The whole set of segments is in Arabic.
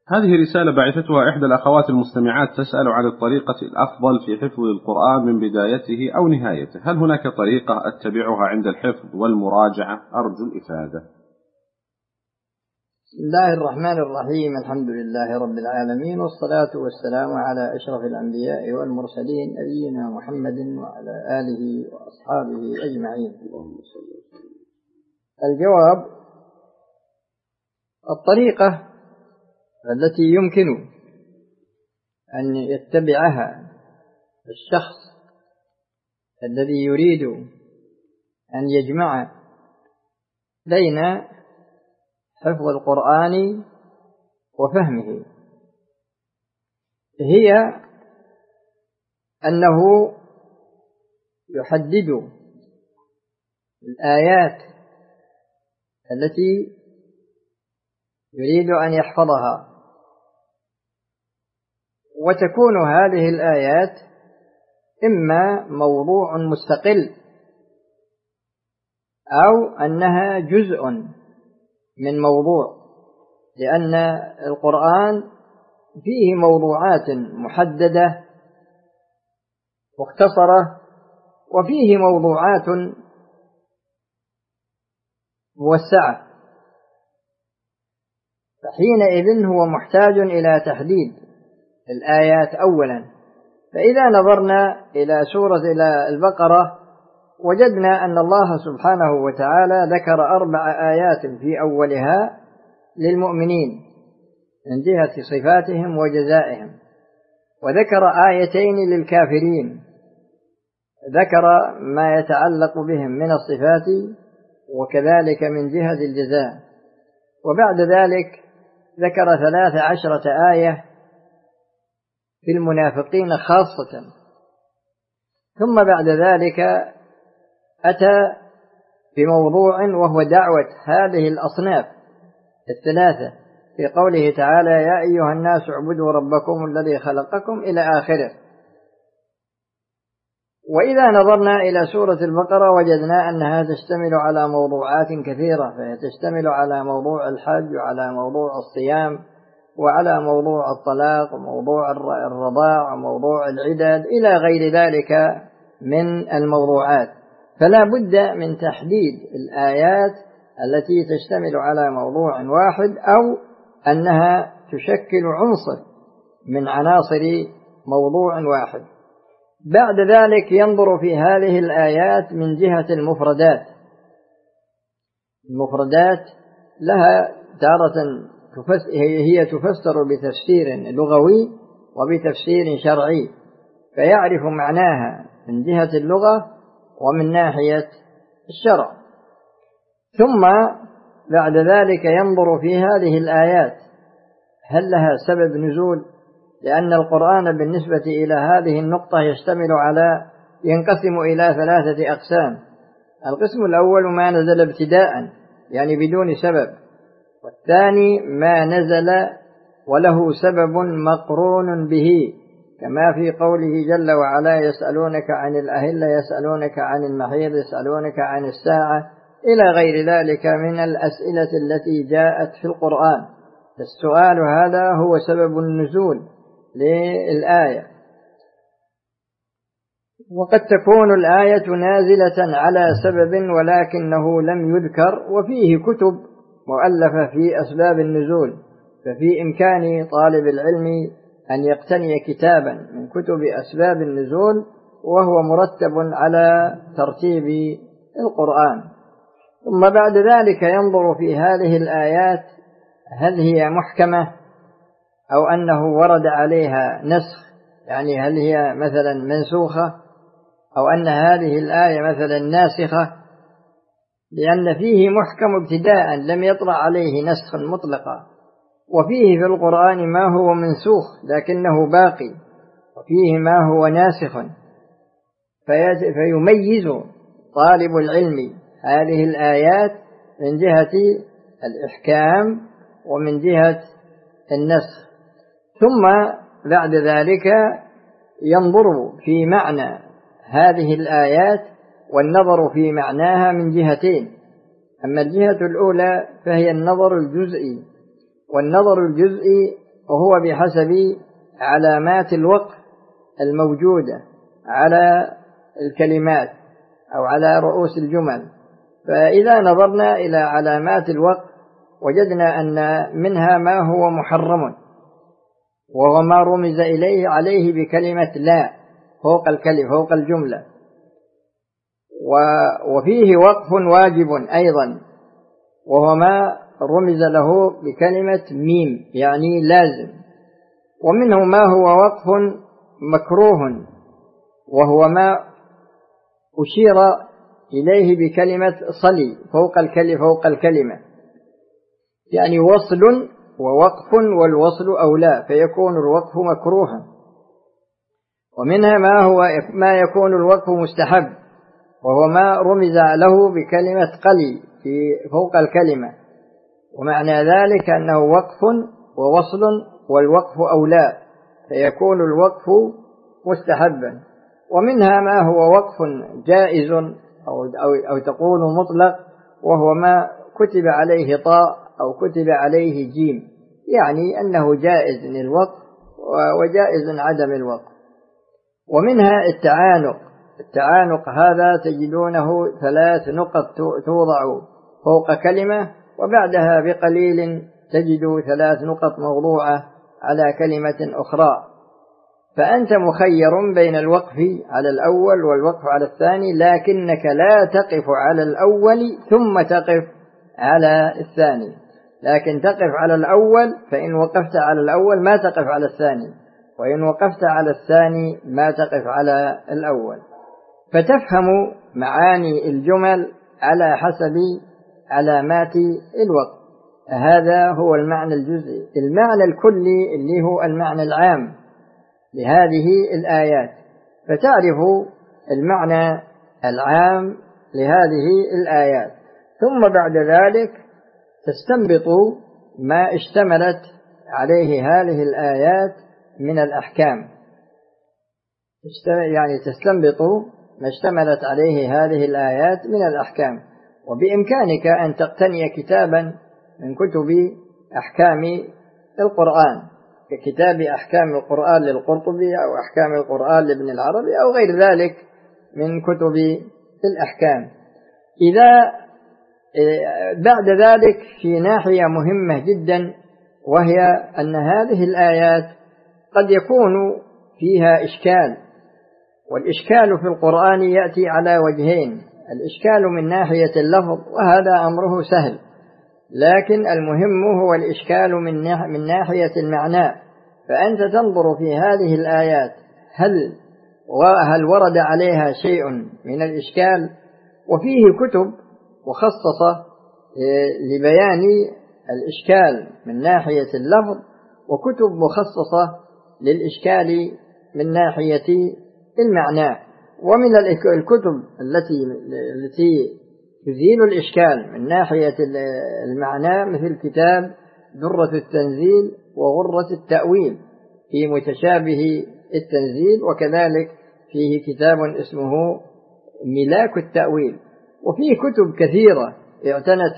هذه رسالة بعثتها إحدى الأخوات المستمعات تسأل عن الطريقة الأفضل في حفظ القرآن من بدايته أو نهايته. هل هناك طريقة أتبعها عند الحفظ والمراجعة؟ أرجو الإفادة. بسم الله الرحمن الرحيم. الحمد لله رب العالمين، والصلاة والسلام على أشرف الأنبياء والمرسلين نبينا محمد وعلى آله وأصحابه أجمعين. الجواب: الطريقة التي يمكن أن يتبعها الشخص الذي يريد أن يجمع بين حفظ القرآن وفهمه هي أنه يحدد الآيات التي يريد أن يحفظها، وتكون هذه الآيات إما موضوع مستقل أو أنها جزء من موضوع، لأن القرآن فيه موضوعات محددة مختصرة وفيه موضوعات موسعة، فحينئذ هو محتاج إلى تحديد الآيات أولا. فإذا نظرنا إلى سورة البقرة وجدنا أن الله سبحانه وتعالى ذكر 4 آيات في أولها للمؤمنين من جهة صفاتهم وجزائهم، وذكر 2 للكافرين، ذكر ما يتعلق بهم من الصفات وكذلك من جهة الجزاء، وبعد ذلك ذكر 13 آية في المنافقين خاصة، ثم بعد ذلك أتى بموضوع وهو دعوة هذه الأصناف الثلاثة في قوله تعالى: يا أيها الناس اعبدوا ربكم الذي خلقكم إلى آخره. وإذا نظرنا إلى سورة البقرة وجدنا أنها تشتمل على موضوعات كثيرة، فهي تشتمل على موضوع الحج وعلى موضوع الصيام وعلى موضوع الطلاق وموضوع الرضاع وموضوع العدد إلى غير ذلك من الموضوعات، فلا بد من تحديد الآيات التي تشتمل على موضوع واحد أو أنها تشكل عنصر من عناصر موضوع واحد. بعد ذلك ينظر في هذه الآيات من جهة المفردات. المفردات لها تارة هي تفسر بتفسير لغوي وبتفسير شرعي، فيعرف معناها من جهة اللغة ومن ناحية الشرع. ثم بعد ذلك ينظر في هذه الآيات هل لها سبب نزول، لأن القرآن بالنسبة إلى هذه النقطة ينقسم إلى 3 أقسام. القسم الأول ما نزل ابتداء يعني بدون سبب، والثاني ما نزل وله سبب مقرون به، كما في قوله جل وعلا: يسألونك عن الأهلة، يسألونك عن المحيض، يسألونك عن الساعة، إلى غير ذلك من الأسئلة التي جاءت في القرآن. السؤال هذا هو سبب النزول للآية. وقد تكون الآية نازلة على سبب ولكنه لم يذكر، وفيه كتب مؤلفة في أسباب النزول، ففي إمكان طالب العلم أن يقتني كتابا من كتب أسباب النزول وهو مرتب على ترتيب القرآن. ثم بعد ذلك ينظر في هذه الآيات هل هي محكمة أو أنه ورد عليها نسخ، يعني هل هي مثلا منسوخة أو أن هذه الآية مثلا ناسخة، لأن فيه محكم ابتداء لم يطرأ عليه نسخ مطلقا، وفيه في القرآن ما هو منسوخ لكنه باقي، وفيه ما هو ناسخ، فيميز طالب العلم هذه الآيات من جهة الإحكام ومن جهة النسخ. ثم بعد ذلك ينظر في معنى هذه الآيات، والنظر في معناها من جهتين: أما الجهة الأولى فهي النظر الجزئي، والنظر الجزئي وهو بحسب علامات الوقف الموجودة على الكلمات أو على رؤوس الجمل. فإذا نظرنا إلى علامات الوقف وجدنا أن منها ما هو محرم، وهو ما رمز عليه بكلمة لا فوق الكلمة فوق الجملة، وفيه وقف واجب أيضا، وهو ما رمز له بكلمة ميم يعني لازم. ومنه ما هو وقف مكروه، وهو ما أشير إليه بكلمة صلي فوق الكلمة، يعني وصل ووقف، والوصل أولى فيكون الوقف مكروها. ومنها ما يكون الوقف مستحب، وهو ما رمز له بكلمة قلي فوق الكلمة، ومعنى ذلك أنه وقف ووصل والوقف أولى فيكون الوقف مستحبا. ومنها ما هو وقف جائز أو تقول مطلق، وهو ما كتب عليه طاء أو كتب عليه جيم، يعني أنه جائز الوقف وجائز عدم الوقف. ومنها التعانق هذا تجدونه 3 نقط توضع فوق كلمة، وبعدها بقليل تجد 3 نقط موضوعة على كلمة أخرى، فأنت مخير بين الوقف على الأول والوقف على الثاني، لكنك لا تقف على الأول ثم تقف على الثاني، لكن تقف على الأول، فإن وقفت على الأول ما تقف على الثاني، وإن وقفت على الثاني ما تقف على الأول. فتفهم معاني الجمل على حسب علامات الوقف. هذا هو المعنى الجزئي. المعنى الكلي اللي هو المعنى العام لهذه الآيات، فتعرف المعنى العام لهذه الآيات، ثم بعد ذلك تستنبط ما اشتملت عليه هذه الآيات من الأحكام، يعني تستنبط ما اشتملت عليه هذه الآيات من الأحكام. وبإمكانك أن تقتني كتابا من كتب أحكام القرآن ككتاب أحكام القرآن للقرطبي أو أحكام القرآن لابن العربي أو غير ذلك من كتب الأحكام. إذا بعد ذلك في ناحية مهمة جدا، وهي أن هذه الآيات قد يكون فيها إشكال، والإشكال في القرآن يأتي على وجهين: الإشكال من ناحية اللفظ وهذا أمره سهل، لكن المهم هو الإشكال من ناحية المعنى. فأنت تنظر في هذه الآيات هل ورد عليها شيء من الإشكال، وفيه كتب مخصصة لبيان الإشكال من ناحية اللفظ، وكتب مخصصة للإشكال من ناحية المعنى. ومن الكتب التي تزيل الإشكال من ناحية المعنى مثل كتاب درة التنزيل وغرة التأويل في متشابه التنزيل، وكذلك فيه كتاب اسمه ملاك التأويل. وفيه كتب كثيرة اعتنت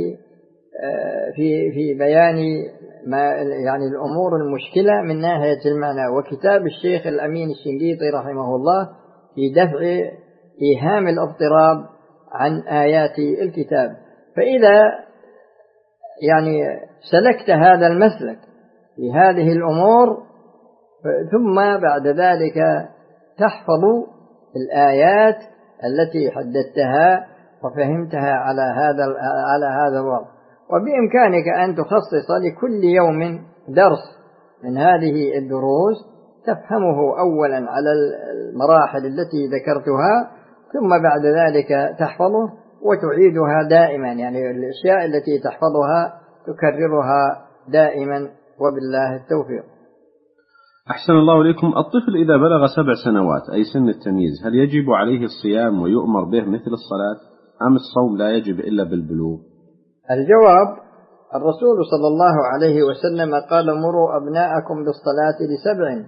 في بيان ما يعني الأمور المشكلة من ناحية المعنى. وكتاب الشيخ الأمين الشنقيطي رحمه الله في دفع إيهام الاضطراب عن آيات الكتاب. فإذا يعني سلكت هذا المسلك في هذه الأمور، ثم بعد ذلك تحفظ الآيات التي حددتها وفهمتها على هذا الوضع. وبإمكانك أن تخصص لكل يوم درس من هذه الدروس تفهمه أولا على المراحل التي ذكرتها، ثم بعد ذلك تحفظه وتعيدها دائما، يعني الأشياء التي تحفظها تكررها دائما، وبالله التوفيق. أحسن الله إليكم. الطفل إذا بلغ 7 سنوات أي سن التمييز، هل يجب عليه الصيام ويؤمر به مثل الصلاة، أم الصوم لا يجب إلا بالبلوغ؟ الجواب: الرسول صلى الله عليه وسلم قال: مروا أبناءكم بالصلاة ل7،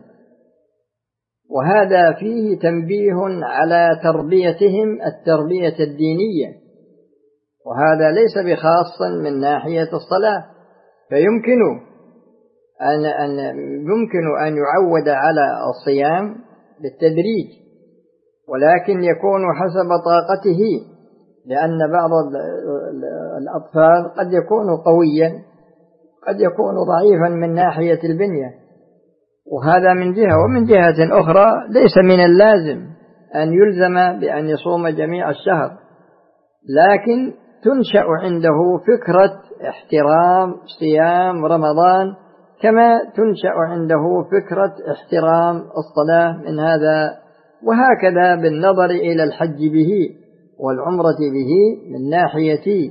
وهذا فيه تنبيه على تربيتهم التربية الدينية، وهذا ليس بخاص من ناحية الصلاة. فيمكن أن يمكن أن يعود على الصيام بالتدريج، ولكن يكون حسب طاقته، لأن بعض الأطفال قد يكون قويا، قد يكون ضعيفا من ناحية البنية، وهذا من جهة. ومن جهة أخرى ليس من اللازم أن يلزم بأن يصوم جميع الشهر، لكن تنشأ عنده فكرة احترام صيام رمضان كما تنشأ عنده فكرة احترام الصلاة من هذا، وهكذا بالنظر إلى الحج به والعمرة به من ناحية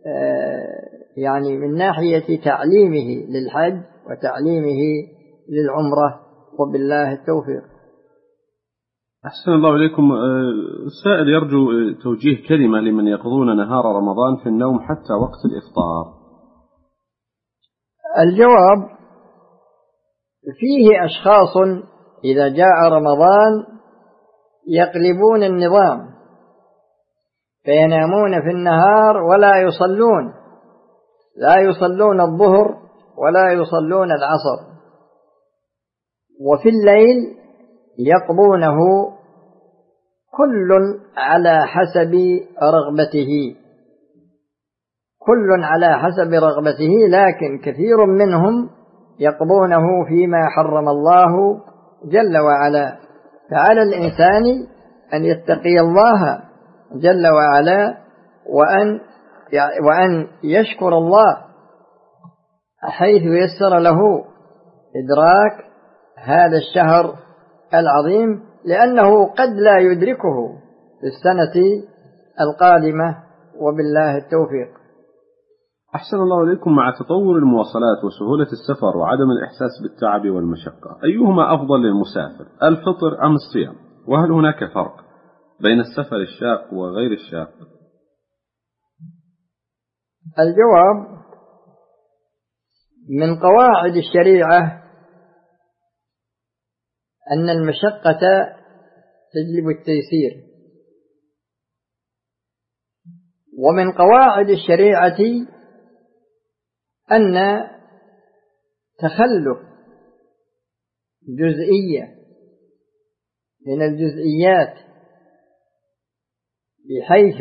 من ناحية تعليمه للحج وتعليمه للعمرة، وبالله التوفيق. أحسن الله إليكم. السائل يرجو توجيه كلمة لمن يقضون نهار رمضان في النوم حتى وقت الإفطار. الجواب: فيه أشخاص إذا جاء رمضان يقلبون النظام، فينامون في النهار ولا يصلون، لا يصلون الظهر ولا يصلون العصر، وفي الليل يقضونه كل على حسب رغبته، كل على حسب رغبته، لكن كثير منهم يقضونه فيما حرم الله جل وعلا. فعلى الإنسان أن يتقي الله جل وعلا وأن يشكر الله حيث يسر له إدراك هذا الشهر العظيم، لأنه قد لا يدركه في السنة القادمة، وبالله التوفيق. أحسن الله إليكم. مع تطور المواصلات وسهولة السفر وعدم الإحساس بالتعب والمشقة، أيهما أفضل للمسافر، الفطر أم الصيام؟ وهل هناك فرق بين السفر الشاق وغير الشاق؟ الجواب: من قواعد الشريعة أن المشقة تجلب التيسير، ومن قواعد الشريعة أن تخلف جزئية من الجزئيات بحيث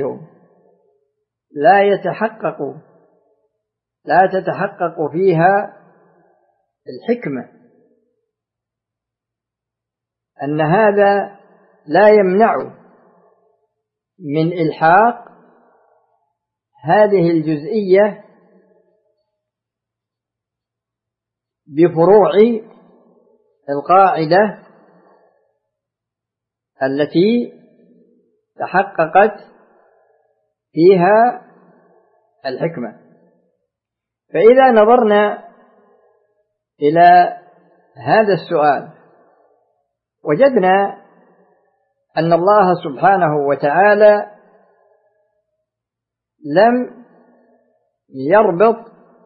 لا تتحقق فيها الحكمة، أن هذا لا يمنع من إلحاق هذه الجزئية بفروع القاعدة التي تحققت فيها الحكمة. فإذا نظرنا إلى هذا السؤال وجدنا أن الله سبحانه وتعالى لم يربط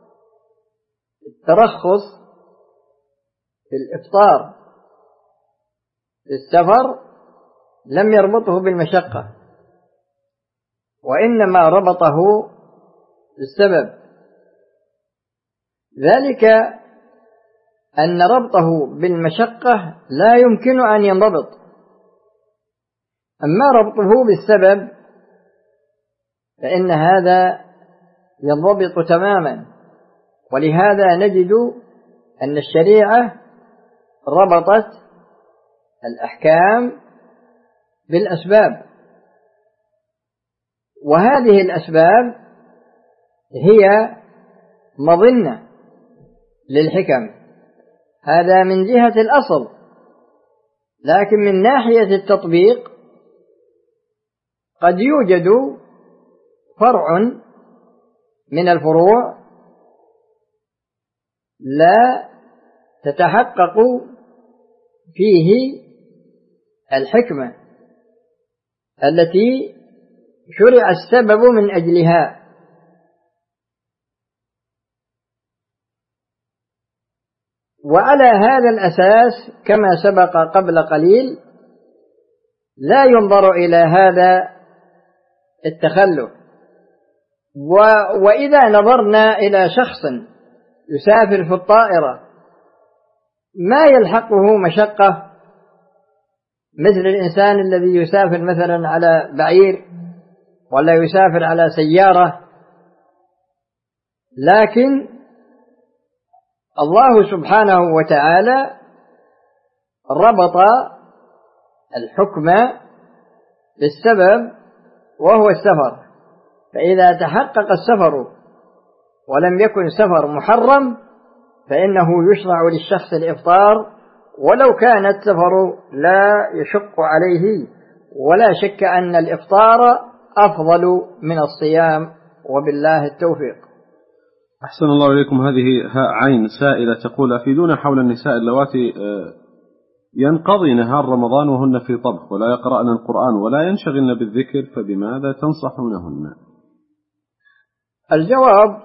الترخص في الإفطار في السفر، لم يربطه بالمشقة، وإنما ربطه بالسبب، ذلك أن ربطه بالمشقة لا يمكن أن ينضبط، أما ربطه بالسبب فإن هذا ينضبط تماما. ولهذا نجد أن الشريعة ربطت الأحكام بالأسباب، وهذه الأسباب هي مظنة للحكم، هذا من جهة الأصل. لكن من ناحية التطبيق قد يوجد فرع من الفروع لا تتحقق فيه الحكمة التي شرع السبب من أجلها. وعلى هذا الأساس كما سبق قبل قليل لا ينظر إلى هذا التخلف. وإذا نظرنا إلى شخص يسافر في الطائرة ما يلحقه مشقة مثل الإنسان الذي يسافر مثلا على بعير ولا يسافر على سيارة، لكن الله سبحانه وتعالى ربط الحكم بالسبب وهو السفر، فإذا تحقق السفر ولم يكن سفر محرم فإنه يشرع للشخص الإفطار ولو كان السفر لا يشق عليه، ولا شك أن الإفطار أفضل من الصيام، وبالله التوفيق. أحسن الله إليكم. هذه عين سائلة تقول: أفيدونا حول النساء اللواتي ينقضي نهار رمضان وهن في طبخ ولا يقرأن القرآن ولا ينشغلن بالذكر، فبماذا تنصحونهن؟ الجواب: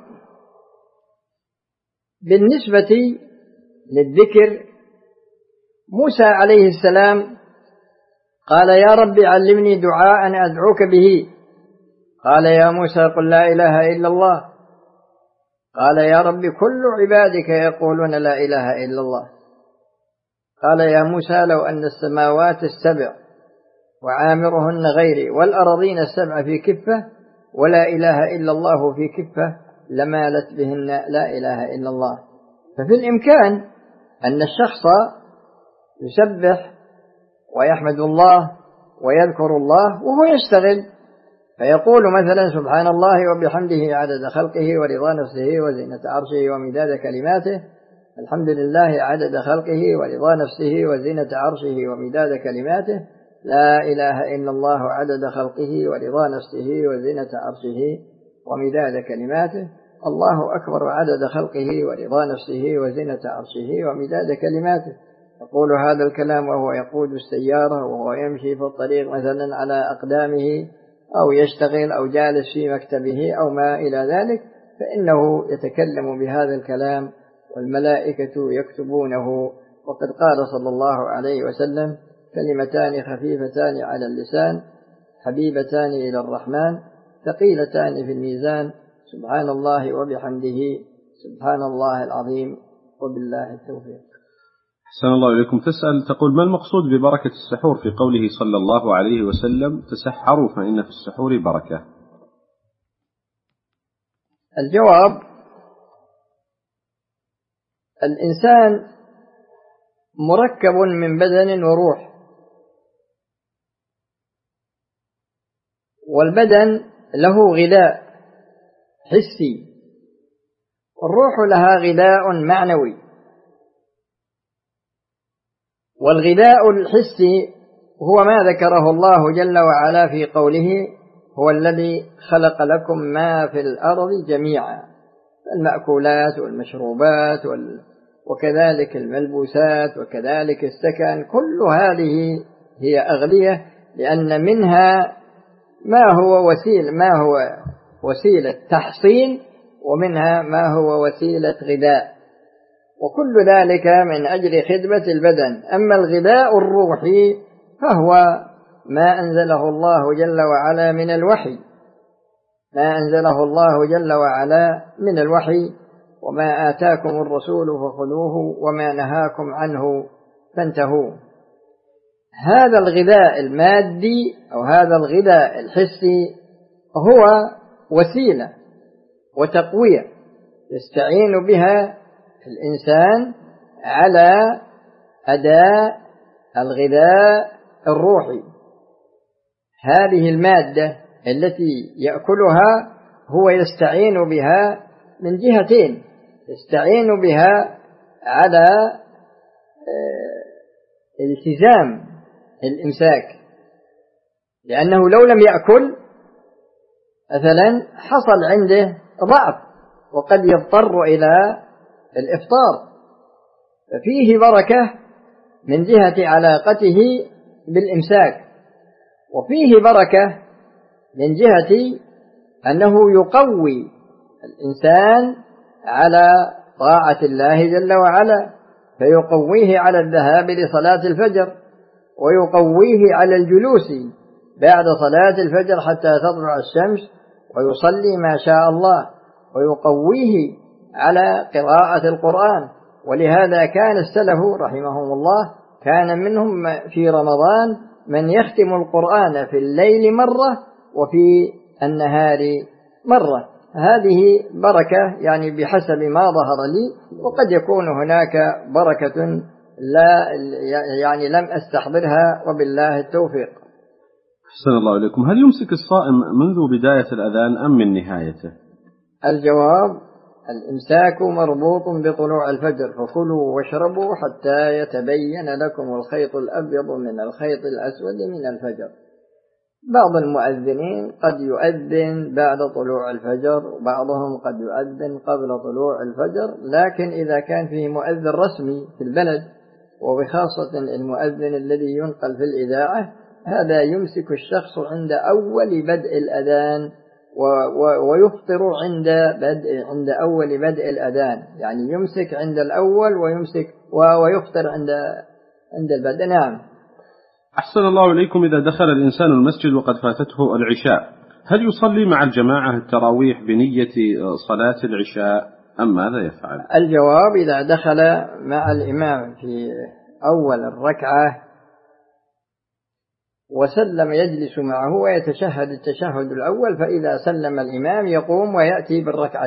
بالنسبة للذكر، موسى عليه السلام قال: يا رب علمني دعاء أدعوك به. قال: يا موسى قل لا إله إلا الله. قال: يا رب كل عبادك يقولون لا إله إلا الله. قال: يا موسى لو أن السماوات السبع وعامرهن غيري والأراضين السبع في كفة ولا إله إلا الله في كفة لمالت بهن لا إله إلا الله. ففي الإمكان أن الشخص يسبح ويحمد الله ويذكر الله وهو يشتغل، فيقول مثلا: سبحان الله وبحمده عدد خلقه ورضا نفسه وزينة عرشه ومداد كلماته، الحمد لله عدد خلقه ورضا نفسه وزينة عرشه ومداد كلماته، لا إله إلا الله عدد خلقه ورضا نفسه وزينة عرشه ومداد كلماته، الله أكبر عدد خلقه ورضا نفسه وزينة عرشه ومداد كلماته. يقول هذا الكلام وهو يقود السيارة وهو يمشي في الطريق مثلا على أقدامه أو يشتغل أو جالس في مكتبه أو ما إلى ذلك، فإنه يتكلم بهذا الكلام والملائكة يكتبونه. وقد قال صلى الله عليه وسلم: كلمتان خفيفتان على اللسان حبيبتان إلى الرحمن ثقيلتان في الميزان، سبحان الله وبحمده سبحان الله العظيم، وبالله التوفيق. أحسن الله إليكم. تسأل تقول: ما المقصود ببركة السحور في قوله صلى الله عليه وسلم: تسحروا فإن في السحور بركة؟ الجواب: الإنسان مركب من بدن وروح، والبدن له غذاء حسي والروح لها غذاء معنوي. والغذاء الحسي هو ما ذكره الله جل وعلا في قوله: هو الذي خلق لكم ما في الأرض جميعا، المأكولات والمشروبات وكذلك الملبوسات وكذلك السكن، كل هذه هي أغذية، لأن منها ما هو وسيلة تحصين ومنها ما هو وسيلة غذاء، وكل ذلك من أجل خدمة البدن. أما الغذاء الروحي فهو ما أنزله الله جل وعلا من الوحي، ما أنزله الله جل وعلا من الوحي: وما آتاكم الرسول فخذوه وما نهاكم عنه فانتهوا. هذا الغذاء المادي أو هذا الغذاء الحسي هو وسيلة وتقوية يستعين بها الإنسان على أداء الغذاء الروحي. هذه المادة التي يأكلها هو يستعين بها من جهتين: يستعين بها على التزام الإمساك، لأنه لو لم يأكل مثلا حصل عنده ضعف وقد يضطر إلى الإفطار، ففيه بركة من جهة علاقته بالإمساك، وفيه بركة من جهة أنه يقوي الإنسان على طاعة الله جل وعلا، فيقويه على الذهاب لصلاة الفجر، ويقويه على الجلوس بعد صلاة الفجر حتى تطلع الشمس ويصلي ما شاء الله، ويقويه على قراءة القرآن، ولهذا كان السلف رحمهم الله كان منهم في رمضان من يختم القرآن في الليل مرة وفي النهار مرة. هذه بركة يعني بحسب ما ظهر لي، وقد يكون هناك بركة لا يعني لم أستحضرها، وبالله التوفيق. أحسن الله إليكم. هل يمسك الصائم منذ بداية الأذان أم من نهايته؟ الجواب: الإمساك مربوط بطلوع الفجر، فكلوا واشربوا حتى يتبين لكم الخيط الأبيض من الخيط الأسود من الفجر. بعض المؤذنين قد يؤذن بعد طلوع الفجر، وبعضهم قد يؤذن قبل طلوع الفجر، لكن إذا كان فيه مؤذن رسمي في البلد، وبخاصة المؤذن الذي ينقل في الإذاعة، هذا يمسك الشخص عند أول بدء الأذان ويفطر عند أول بدء الأذان، يعني يمسك عند الأول ويفطر عند البدء. نعم. أحسن الله إليكم. إذا دخل الإنسان المسجد وقد فاتته العشاء، هل يصلي مع الجماعة التراويح بنية صلاة العشاء أم ماذا يفعل؟ الجواب: إذا دخل مع الإمام في أول الركعة وسلم يجلس معه ويتشهد التشهد الأول، فإذا سلم الإمام يقوم ويأتي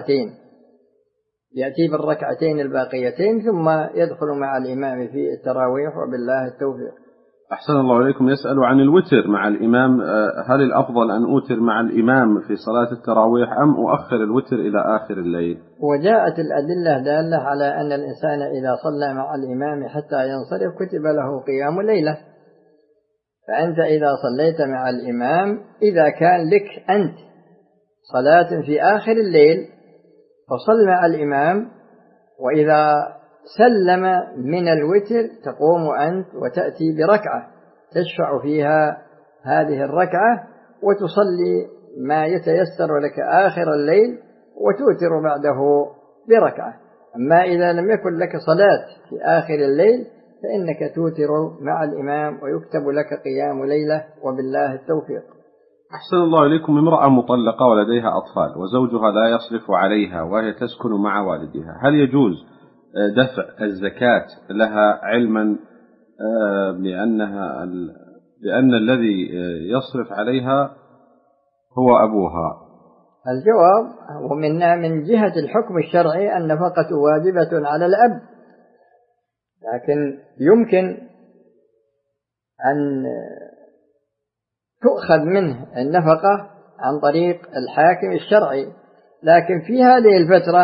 بالركعتين الباقيتين، ثم يدخل مع الإمام في التراويح، وبالله التوفيق. أحسن الله إليكم. يسأل عن الوتر مع الإمام، هل الأفضل أن أوتر مع الإمام في صلاة التراويح أم أؤخر الوتر إلى آخر الليل؟ وجاءت الأدلة دالة على أن الإنسان إذا صلى مع الإمام حتى ينصرف كتب له قيام ليلة. فأنت إذا صليت مع الإمام، إذا كان لك أنت صلاة في آخر الليل فصل مع الإمام، وإذا سلم من الوتر تقوم أنت وتأتي بركعة تشفع فيها هذه الركعة، وتصلي ما يتيسر لك آخر الليل وتوتر بعده بركعة. أما إذا لم يكن لك صلاة في آخر الليل فإنك توتر مع الإمام ويكتب لك قيام ليلة، وبالله التوفيق. أحسن الله إليكم. امرأة مطلقة ولديها أطفال وزوجها لا يصرف عليها وهي تسكن مع والدها، هل يجوز دفع الزكاة لها علما لأن الذي يصرف عليها هو أبوها؟ الجواب: من جهة الحكم الشرعي النفقة واجبة على الأب، لكن يمكن أن تؤخذ منه النفقة عن طريق الحاكم الشرعي، لكن في هذه الفترة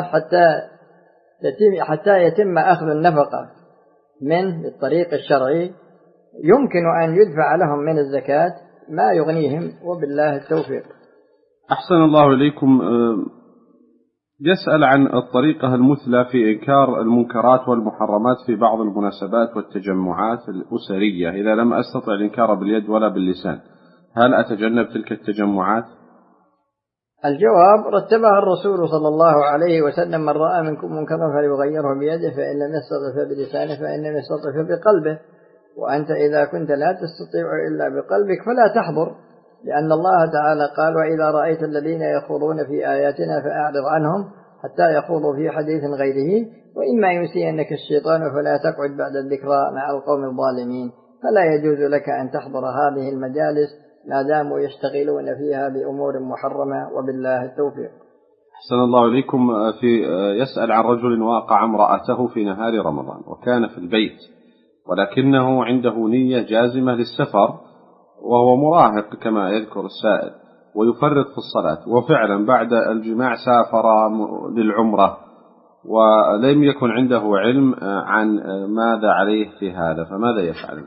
حتى يتم أخذ النفقة منه بالطريق الشرعي يمكن أن يدفع لهم من الزكاة ما يغنيهم، وبالله التوفيق. أحسن الله إليكم. يسأل عن الطريقة المثلى في إنكار المنكرات والمحرمات في بعض المناسبات والتجمعات الأسرية، إذا لم أستطع الإنكار باليد ولا باللسان، هل أتجنب تلك التجمعات؟ الجواب: رتبها الرسول صلى الله عليه وسلم: من رأى منكم منكرا فليغيره بيده، فإن لم يستطع فبلسانه، فإن لم يستطع فبقلبه. وأنت إذا كنت لا تستطيع إلا بقلبك فلا تحضر، لأن الله تعالى قال: وإذا رأيت الذين يخوضون في آياتنا فأعرض عنهم حتى يخوضوا في حديث غيره، وإما ينسينك الشيطان فلا تقعد بعد الذكرى مع القوم الظالمين. فلا يجوز لك أن تحضر هذه المجالس ما داموا يشتغلون فيها بأمور محرمة، وبالله التوفيق. أحسن الله إليكم. يسأل عن رجل واقع امرأته في نهار رمضان وكان في البيت، ولكنه عنده نية جازمة للسفر وهو مراهق كما يذكر السائل، ويفرط في الصلاة، وفعلا بعد الجماع سافر للعمرة ولم يكن عنده علم عن ماذا عليه في هذا، فماذا يفعل؟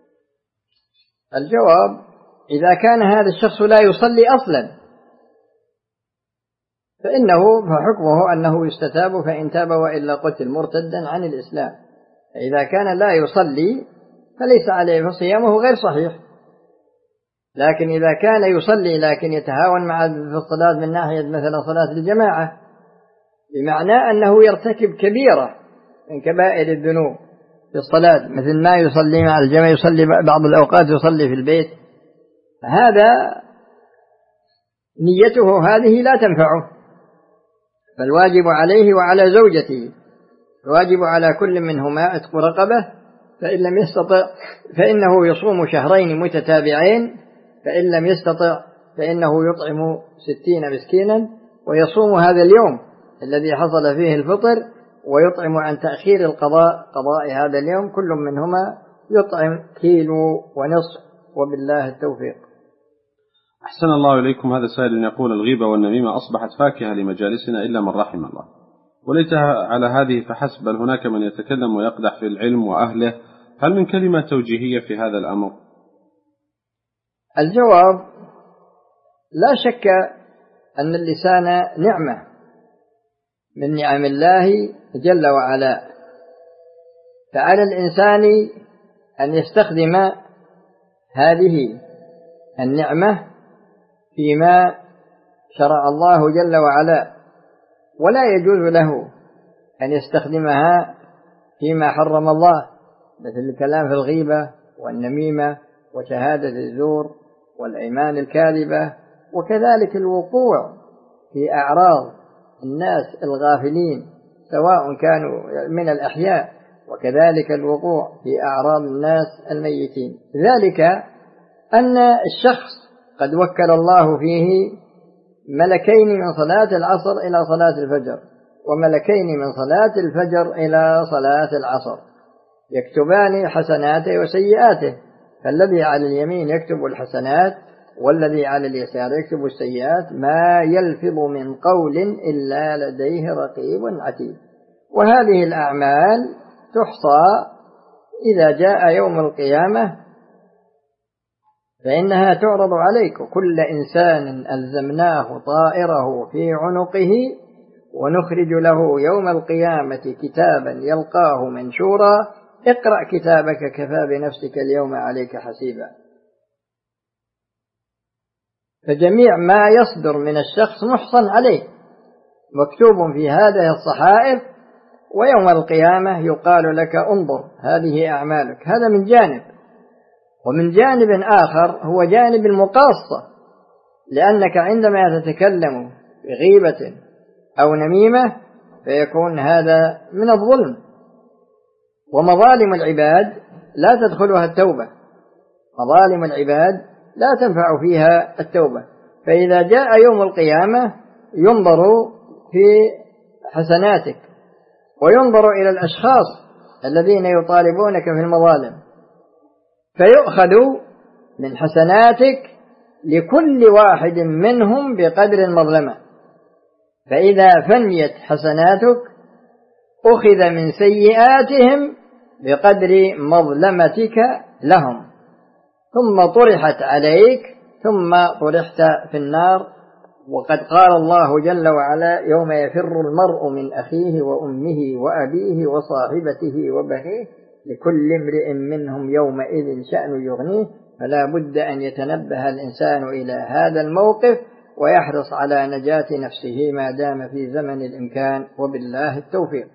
الجواب: إذا كان هذا الشخص لا يصلي أصلا فحكمه أنه يستتاب، فإن تاب وإلا قتل مرتدا عن الإسلام. إذا كان لا يصلي فليس عليه، فصيامه غير صحيح. لكن إذا كان يصلي لكن يتهاون مع في الصلاة من ناحية مثلا صلاة الجماعة، بمعنى أنه يرتكب كبيرة من كبائر الذنوب في الصلاة، مثل ما يصلي مع الجماعة، يصلي بعض الأوقات يصلي في البيت، هذا نيته هذه لا تنفعه، فالواجب عليه وعلى زوجته الواجب على كل منهما عتق رقبة، فإن لم يستطع فإنه يصوم شهرين متتابعين، فإن لم يستطع فإنه يطعم 60 مسكينا ويصوم هذا اليوم الذي حصل فيه الفطر، ويطعم عن تأخير قضاء هذا اليوم، كل منهما يطعم 1.5 كيلو، وبالله التوفيق. أحسن الله إليكم. هذا سائل يقول: الغيبة والنميمة أصبحت فاكهة لمجالسنا إلا من رحم الله، وليس على هذه فحسب، بل هناك من يتكلم ويقدح في العلم وأهله، هل من كلمة توجيهية في هذا الأمر؟ الجواب: لا شك أن اللسان نعمة من نعم الله جل وعلا، فعلى الإنسان أن يستخدم هذه النعمة فيما شرع الله جل وعلا، ولا يجوز له أن يستخدمها فيما حرم الله، مثل الكلام في الغيبة والنميمة وشهادة الزور والأيمان الكاذبة، وكذلك الوقوع في أعراض الناس الغافلين سواء كانوا من الأحياء، وكذلك الوقوع في أعراض الناس الميتين. ذلك أن الشخص قد وكل الله فيه ملكين من صلاة العصر إلى صلاة الفجر، وملكين من صلاة الفجر إلى صلاة العصر، يكتبان حسناته وسيئاته، فالذي على اليمين يكتب الحسنات والذي على اليسار يكتب السيئات، ما يلفظ من قول إلا لديه رقيب عتيد. وهذه الأعمال تحصى إذا جاء يوم القيامة، فإنها تعرض عليك، وكل إنسان ألزمناه طائره في عنقه ونخرج له يوم القيامة كتابا يلقاه منشورا، اقرأ كتابك كفى بنفسك اليوم عليك حسيبا. فجميع ما يصدر من الشخص محصن عليه، مكتوب في هذه الصحائف، ويوم القيامة يقال لك انظر هذه أعمالك. هذا من جانب، ومن جانب آخر هو جانب المقاصة، لأنك عندما تتكلم بغيبة أو نميمة فيكون هذا من الظلم، ومظالم العباد لا تدخلها التوبة، مظالم العباد لا تنفع فيها التوبة. فإذا جاء يوم القيامة ينظر في حسناتك، وينظر إلى الأشخاص الذين يطالبونك في المظالم، فيؤخذ من حسناتك لكل واحد منهم بقدر المظلمة، فإذا فنيت حسناتك أخذ من سيئاتهم بقدر مظلمتك لهم، ثم طرحت عليك، ثم طرحت في النار. وقد قال الله جل وعلا: يوم يفر المرء من أخيه وأمه وأبيه وصاحبته وبنيه لكل امرئ منهم يومئذ شأن يغنيه. فلا بد أن يتنبه الإنسان إلى هذا الموقف ويحرص على نجاة نفسه ما دام في زمن الإمكان، وبالله التوفيق.